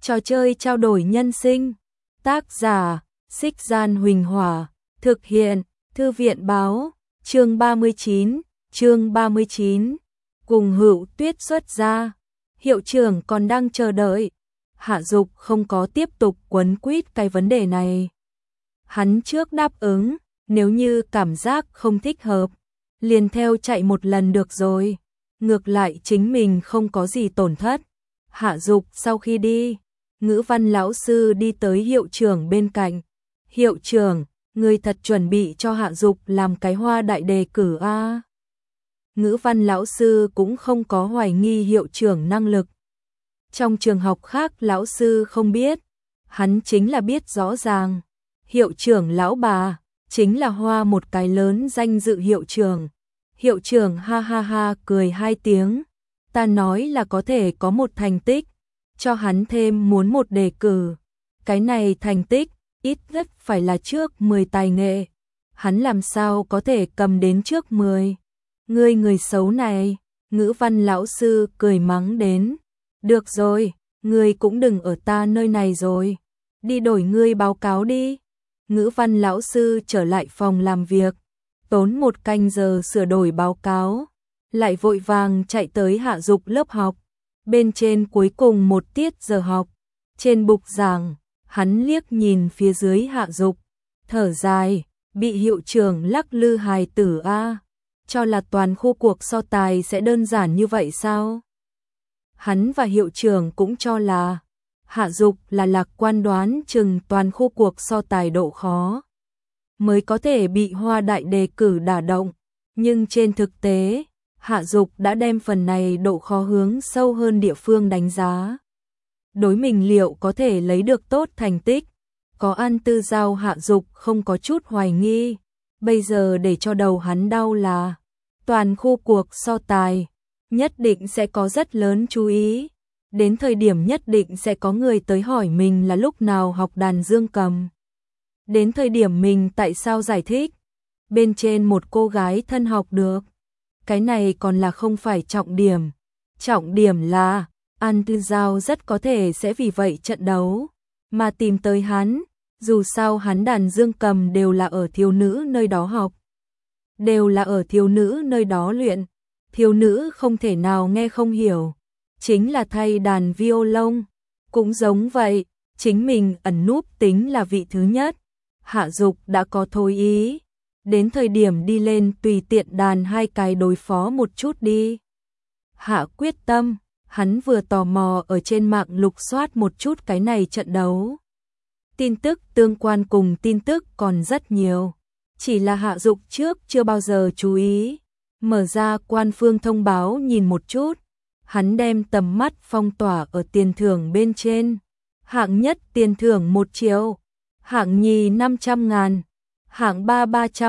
Trò chơi trao đổi nhân sinh. Tác giả, Xích Gian Huỳnh Hỏa. Thực hiện, Thư viện Báo. Chương 39. Cùng Hữu Tuyết xuất ra. Hiệu trưởng còn đang chờ đợi. Hạ Dục không có tiếp tục quấn quýt cái vấn đề này. Hắn trước đáp ứng, nếu như cảm giác không thích hợp, liền theo chạy một lần được rồi. Ngược lại chính mình không có gì tổn thất. Hạ Dục sau khi đi, ngữ văn lão sư đi tới hiệu trưởng bên cạnh. Hiệu trưởng, người thật chuẩn bị cho Hạ Dục làm cái hoa đại đề cử a? Ngữ văn lão sư cũng không có hoài nghi hiệu trưởng năng lực. Trong trường học khác lão sư không biết, hắn chính là biết rõ ràng. Hiệu trưởng lão bà, chính là hoa một cái lớn danh dự hiệu trưởng. Hiệu trưởng ha ha ha cười 2 tiếng. Ta nói là có thể có một thành tích, cho hắn thêm muốn một đề cử. Cái này thành tích, ít nhất phải là trước 10 tài nghệ. Hắn làm sao có thể cầm đến trước 10. Ngươi người xấu này, ngữ văn lão sư cười mắng đến. Được rồi, ngươi cũng đừng ở ta nơi này rồi. Đi đổi ngươi báo cáo đi. Ngữ văn lão sư trở lại phòng làm việc, tốn 1 canh giờ sửa đổi báo cáo, lại vội vàng chạy tới Hạ Dục lớp học. Bên trên cuối cùng một tiết giờ học, trên bục giảng, hắn liếc nhìn phía dưới Hạ Dục, thở dài, bị hiệu trưởng lắc lư hài tử a, cho là toàn khu cuộc so tài sẽ đơn giản như vậy sao? Hắn và hiệu trưởng cũng cho là Hạ Dục là lạc quan đoán chừng toàn khu cuộc so tài độ khó mới có thể bị hoa đại đề cử đả động, nhưng trên thực tế, Hạ Dục đã đem phần này độ khó hướng sâu hơn địa phương đánh giá. Đối mình liệu có thể lấy được tốt thành tích, có ăn tư giao Hạ Dục không có chút hoài nghi, bây giờ để cho đầu hắn đau là toàn khu cuộc so tài, nhất định sẽ có rất lớn chú ý. Đến thời điểm nhất định sẽ có người tới hỏi mình là lúc nào học đàn dương cầm. Đến thời điểm mình tại sao giải thích, bên trên một cô gái thân học được. Cái này còn là không phải trọng điểm. Trọng điểm là, An Tư Giao rất có thể sẽ vì vậy trận đấu mà tìm tới hắn, dù sao hắn đàn dương cầm đều là ở thiếu nữ nơi đó học. Đều là ở thiếu nữ nơi đó luyện, thiếu nữ không thể nào nghe không hiểu. Chính là thay đàn violon, cũng giống vậy, chính mình ẩn núp tính là vị thứ nhất. Hạ Dục đã có thôi ý, đến thời điểm đi lên tùy tiện đàn 2 cái đối phó một chút đi. Hạ quyết tâm, hắn vừa tò mò ở trên mạng lục soát một chút cái này trận đấu. Tin tức tương quan cùng tin tức còn rất nhiều, chỉ là Hạ Dục trước chưa bao giờ chú ý. Mở ra quan phương thông báo nhìn một chút. Hắn đem tầm mắt phong tỏa ở tiền thưởng bên trên. Hạng nhất tiền thưởng 1 triệu, hạng nhì 500.000, hạng 3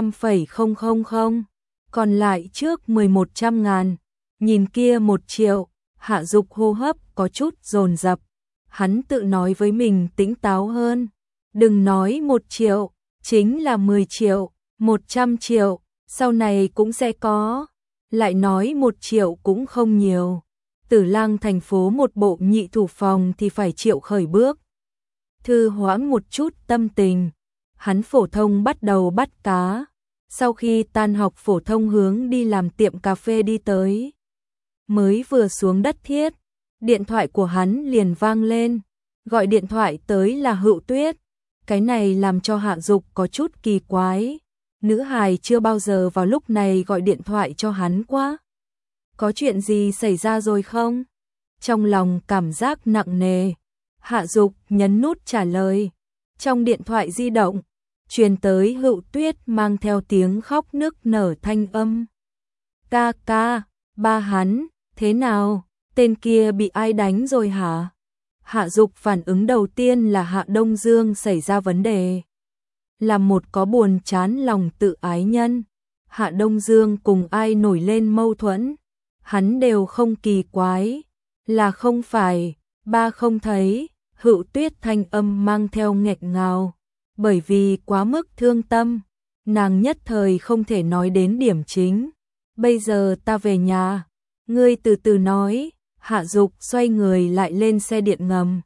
300,000, còn lại trước 100.000. Nhìn kia 1 triệu, Hạ Dục hô hấp có chút dồn dập. Hắn tự nói với mình tỉnh táo hơn. Đừng nói 1 triệu, chính là 10 triệu, 100 triệu, sau này cũng sẽ có. Lại nói 1 triệu cũng không nhiều. Tử Lang thành phố một bộ nhị thủ phòng thì phải triệu khởi bước. Thư hoãn một chút tâm tình, hắn phổ thông bắt đầu bắt cá. Sau khi tan học phổ thông hướng đi làm tiệm cà phê đi tới. Mới vừa xuống đất thiết, điện thoại của hắn liền vang lên. Gọi điện thoại tới là Hữu Tuyết. Cái này làm cho Hạ Dục có chút kỳ quái. Nữ hài chưa bao giờ vào lúc này gọi điện thoại cho hắn quá. Có chuyện gì xảy ra rồi không? Trong lòng cảm giác nặng nề, Hạ Dục nhấn nút trả lời. Trong điện thoại di động, truyền tới Hữu Tuyết mang theo tiếng khóc nức nở thanh âm. Ca ca, ba hắn, thế nào? Tên kia bị ai đánh rồi hả? Hạ Dục phản ứng đầu tiên là Hạ Đông Dương xảy ra vấn đề. Là một có buồn chán lòng tự ái nhân. Hạ Đông Dương cùng ai nổi lên mâu thuẫn, hắn đều không kỳ quái. Là không phải, ba không thấy. Hữu Tuyết thanh âm mang theo nghẹt ngào. Bởi vì quá mức thương tâm, nàng nhất thời không thể nói đến điểm chính. Bây giờ ta về nhà, ngươi từ từ nói. Hạ Dục xoay người lại lên xe điện ngầm.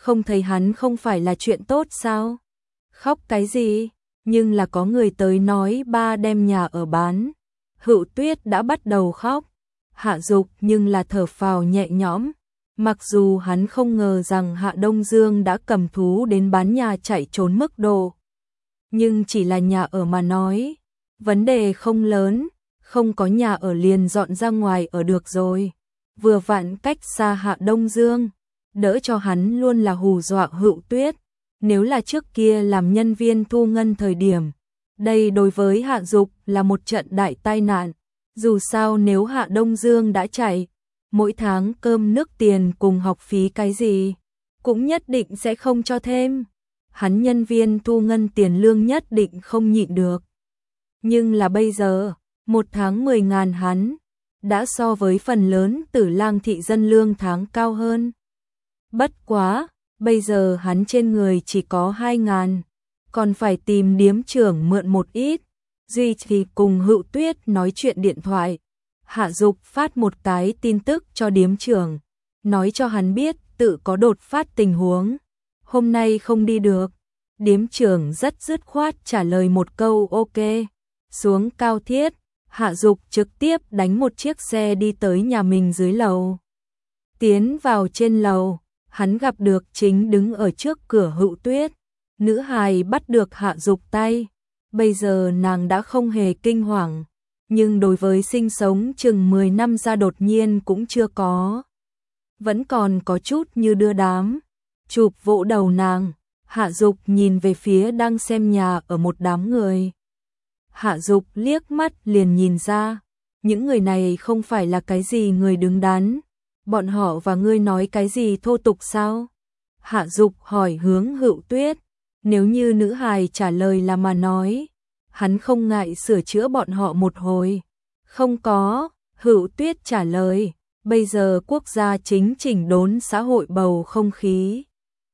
không thấy hắn không phải là chuyện tốt sao? Khóc cái gì? Nhưng là có người tới nói ba đem nhà ở bán. Hữu Tuyết đã bắt đầu khóc. Hạ Dục nhưng là thở phào nhẹ nhõm. Mặc dù hắn không ngờ rằng Hạ Đông Dương đã cầm thú đến bán nhà chạy trốn mức độ. Nhưng chỉ là nhà ở mà nói. Vấn đề không lớn, không có nhà ở liền dọn ra ngoài ở được rồi. Vừa vặn cách xa Hạ Đông Dương, đỡ cho hắn luôn là hù dọa Hữu Tuyết. Nếu là trước kia làm nhân viên thu ngân thời điểm, đây đối với Hạ Dục là một trận đại tai nạn. Dù sao nếu Hạ Đông Dương đã chạy, mỗi tháng cơm nước tiền cùng học phí cái gì, cũng nhất định sẽ không cho thêm. Hắn nhân viên thu ngân tiền lương nhất định không nhịn được. Nhưng là bây giờ, một tháng 10.000 hắn, đã so với phần lớn Tử Lang thị dân lương tháng cao hơn. Bất quá, bây giờ hắn trên người chỉ có 2.000, còn phải tìm điếm trưởng mượn một ít. Duy thì cùng Hữu Tuyết nói chuyện điện thoại. Hạ Dục phát một cái tin tức cho điếm trưởng, nói cho hắn biết tự có đột phát tình huống. Hôm nay không đi được. Điếm trưởng rất dứt khoát trả lời một câu ok. Xuống cao thiết, Hạ Dục trực tiếp đánh một chiếc xe đi tới nhà mình dưới lầu. Tiến vào trên lầu, hắn gặp được chính đứng ở trước cửa Hữu Tuyết. Nữ hài bắt được Hạ Dục tay. Bây giờ nàng đã không hề kinh hoàng, nhưng đối với sinh sống chừng 10 năm ra đột nhiên cũng chưa có. Vẫn còn có chút như đưa đám. Chụp vỗ đầu nàng, Hạ Dục nhìn về phía đang xem nhà ở một đám người. Hạ Dục liếc mắt liền nhìn ra, những người này không phải là cái gì người đứng đắn. Bọn họ và ngươi nói cái gì thô tục sao? Hạ Dục hỏi hướng Hữu Tuyết. Nếu như nữ hài trả lời là mà nói, hắn không ngại sửa chữa bọn họ một hồi. Không có, Hữu Tuyết trả lời, bây giờ quốc gia chính chỉnh đốn xã hội bầu không khí.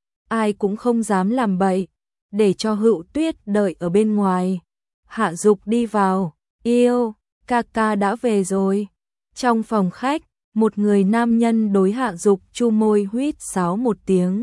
Ai cũng không dám làm bậy, để cho Hữu Tuyết đợi ở bên ngoài. Hạ Dục đi vào, yêu, ca ca đã về rồi. Trong phòng khách, một người nam nhân đối Hạ Dục chu môi huýt sáo một tiếng.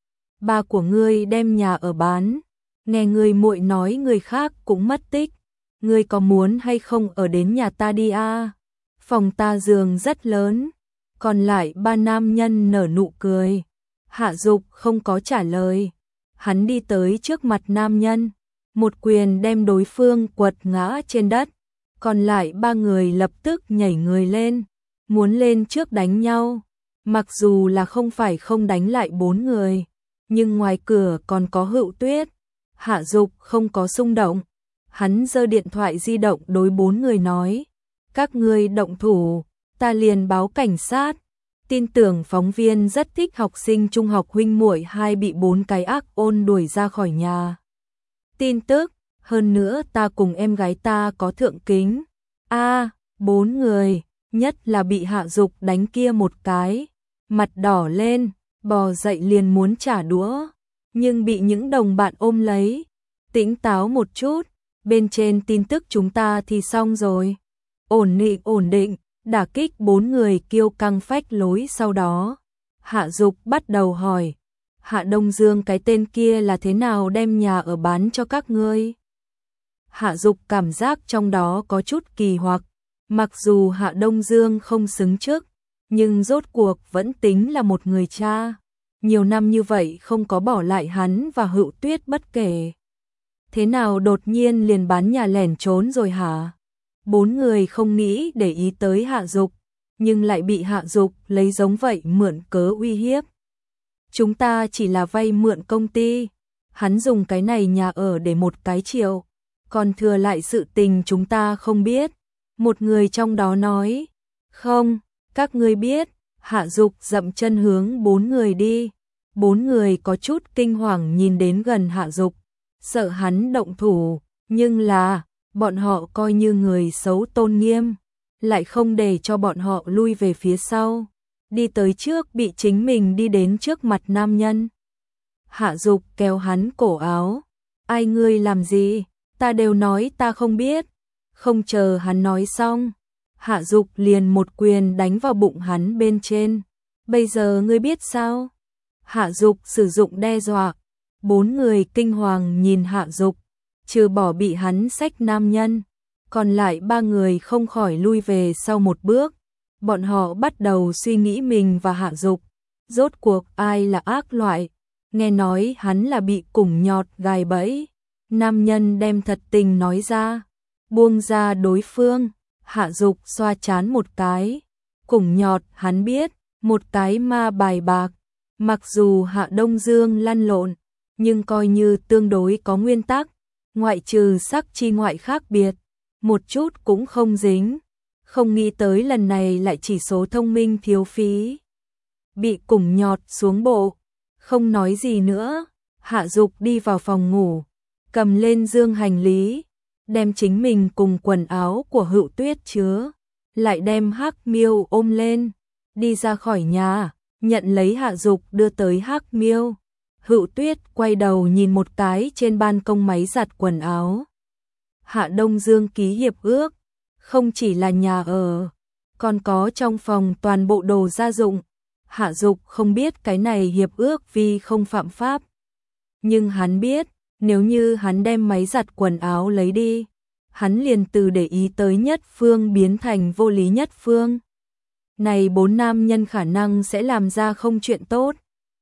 Ba của ngươi đem nhà ở bán, nghe người muội nói người khác cũng mất tích, ngươi có muốn hay không ở đến nhà ta đi a? Phòng ta giường rất lớn. Còn lại ba nam nhân nở nụ cười. Hạ Dục không có trả lời. Hắn đi tới trước mặt nam nhân, một quyền đem đối phương quật ngã trên đất. Còn lại ba người lập tức nhảy người lên, muốn lên trước đánh nhau. Mặc dù là không phải không đánh lại bốn người, nhưng ngoài cửa còn có Hữu Tuyết. Hạ Dục không có xung động. Hắn giơ điện thoại di động đối bốn người nói, các ngươi động thủ, ta liền báo cảnh sát. Tin tưởng phóng viên rất thích học sinh trung học huynh muội hai bị 4 cái ác ôn đuổi ra khỏi nhà. Tin tức, hơn nữa ta cùng em gái ta có thượng kính. A, 4 người, nhất là bị Hạ Dục đánh kia một cái, mặt đỏ lên, bò dậy liền muốn trả đũa, nhưng bị những đồng bạn ôm lấy. Tỉnh táo một chút, bên trên tin tức chúng ta thì xong rồi. Ổn định, đả kích 4 người kiêu căng phách lối. Sau đó, Hạ Dục bắt đầu hỏi, Hạ Đông Dương cái tên kia là thế nào đem nhà ở bán cho các ngươi? Hạ Dục cảm giác trong đó có chút kỳ hoặc, mặc dù Hạ Đông Dương không xứng chức, nhưng rốt cuộc vẫn tính là một người cha. Nhiều năm như vậy không có bỏ lại hắn và Hữu Tuyết bất kể. Thế nào đột nhiên liền bán nhà lẻn trốn rồi hả? 4 người không nghĩ để ý tới Hạ Dục, nhưng lại bị Hạ Dục lấy giống vậy mượn cớ uy hiếp. Chúng ta chỉ là vay mượn công ty, hắn dùng cái này nhà ở để 1 cái triệu, còn thừa lại sự tình chúng ta không biết. Một người trong đó nói, không, các ngươi biết. Hạ Dục dậm chân hướng 4 người đi. 4 người có chút kinh hoàng nhìn đến gần Hạ Dục, sợ hắn động thủ, nhưng là bọn họ coi như người xấu tôn nghiêm, lại không để cho bọn họ lui về phía sau, đi tới trước bị chính mình đi đến trước mặt nam nhân. Hạ Dục kéo hắn cổ áo, ai ngươi làm gì, ta đều nói ta không biết. Không chờ hắn nói xong, Hạ Dục liền một quyền đánh vào bụng hắn bên trên. Bây giờ ngươi biết sao? Hạ Dục sử dụng đe dọa. 4 người kinh hoàng nhìn Hạ Dục, trừ bỏ bị hắn xách nam nhân, còn lại 3 người không khỏi lui về sau một bước. Bọn họ bắt đầu suy nghĩ mình và Hạ Dục, rốt cuộc ai là ác loại. Nghe nói hắn là bị Củng Nhọt gài bẫy. Nam nhân đem thật tình nói ra, buông ra đối phương. Hạ Dục xoa trán một cái. Củng Nhọt hắn biết, một cái ma bài bạc. Mặc dù Hạ Đông Dương lăn lộn, nhưng coi như tương đối có nguyên tắc, ngoại trừ sắc chi ngoại khác biệt, một chút cũng không dính. Không nghĩ tới lần này lại chỉ số thông minh thiếu phí. Bị Củng Nhọt xuống bộ, không nói gì nữa. Hạ Dục đi vào phòng ngủ, cầm lên dương hành lý, đem chính mình cùng quần áo của Hựu Tuyết chứa, lại đem Hắc Miêu ôm lên, đi ra khỏi nhà, nhận lấy Hạ Dục đưa tới Hắc Miêu. Hựu Tuyết quay đầu nhìn một cái trên ban công máy giặt quần áo. Hạ Đông Dương ký hiệp ước, không chỉ là nhà ở, còn có trong phòng toàn bộ đồ gia dụng. Hạ Dục không biết cái này hiệp ước vì không phạm pháp, nhưng hắn biết, nếu như hắn đem máy giặt quần áo lấy đi, hắn liền từ để ý tới Nhất Phương biến thành vô lý Nhất Phương. Này 4 nam nhân khả năng sẽ làm ra không chuyện tốt.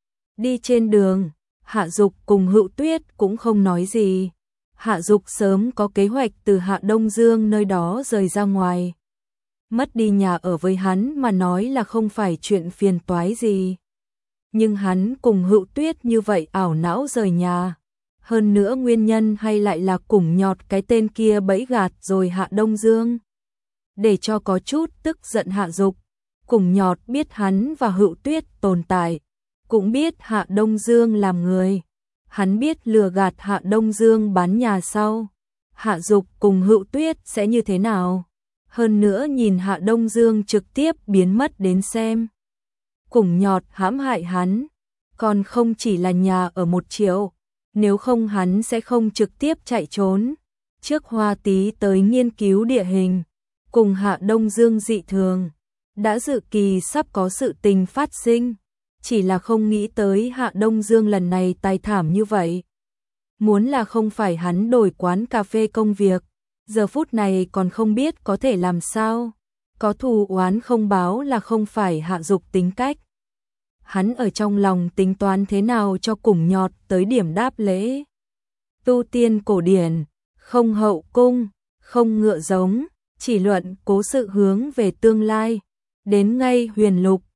Đi trên đường, Hạ Dục cùng Hựu Tuyết cũng không nói gì. Hạ Dục sớm có kế hoạch từ Hạ Đông Dương nơi đó rời ra ngoài. Mất đi nhà ở với hắn mà nói là không phải chuyện phiền toái gì. Nhưng hắn cùng Hựu Tuyết như vậy ảo não rời nhà. Hơn nữa nguyên nhân hay lại là Củng Nhọt cái tên kia bẫy gạt rồi Hạ Đông Dương. Để cho có chút tức giận Hạ Dục, Củng Nhọt biết hắn và Hựu Tuyết tồn tại, cũng biết Hạ Đông Dương làm người. Hắn biết lừa gạt Hạ Đông Dương bán nhà sau, Hạ Dục cùng Hựu Tuyết sẽ như thế nào. Hơn nữa nhìn Hạ Đông Dương trực tiếp biến mất đến xem. Củng Nhọt hãm hại hắn, còn không chỉ là nhà ở 1 triệu, nếu không hắn sẽ không trực tiếp chạy trốn. Trước Hoa Tí tới nghiên cứu địa hình, cùng Hạ Đông Dương dị thường, đã dự kỳ sắp có sự tình phát sinh, chỉ là không nghĩ tới Hạ Đông Dương lần này tài thảm như vậy. Muốn là không phải hắn đổi quán cà phê công việc, giờ phút này còn không biết có thể làm sao. Có thù oán không báo là không phải Hạ Dục tính cách. Hắn ở trong lòng tính toán thế nào cho Củng Nhọt tới điểm đáp lễ. Tu tiên cổ điển, không hậu cung, không ngựa giống, chỉ luận cố sự hướng về tương lai. Đến ngay Huyền Lục,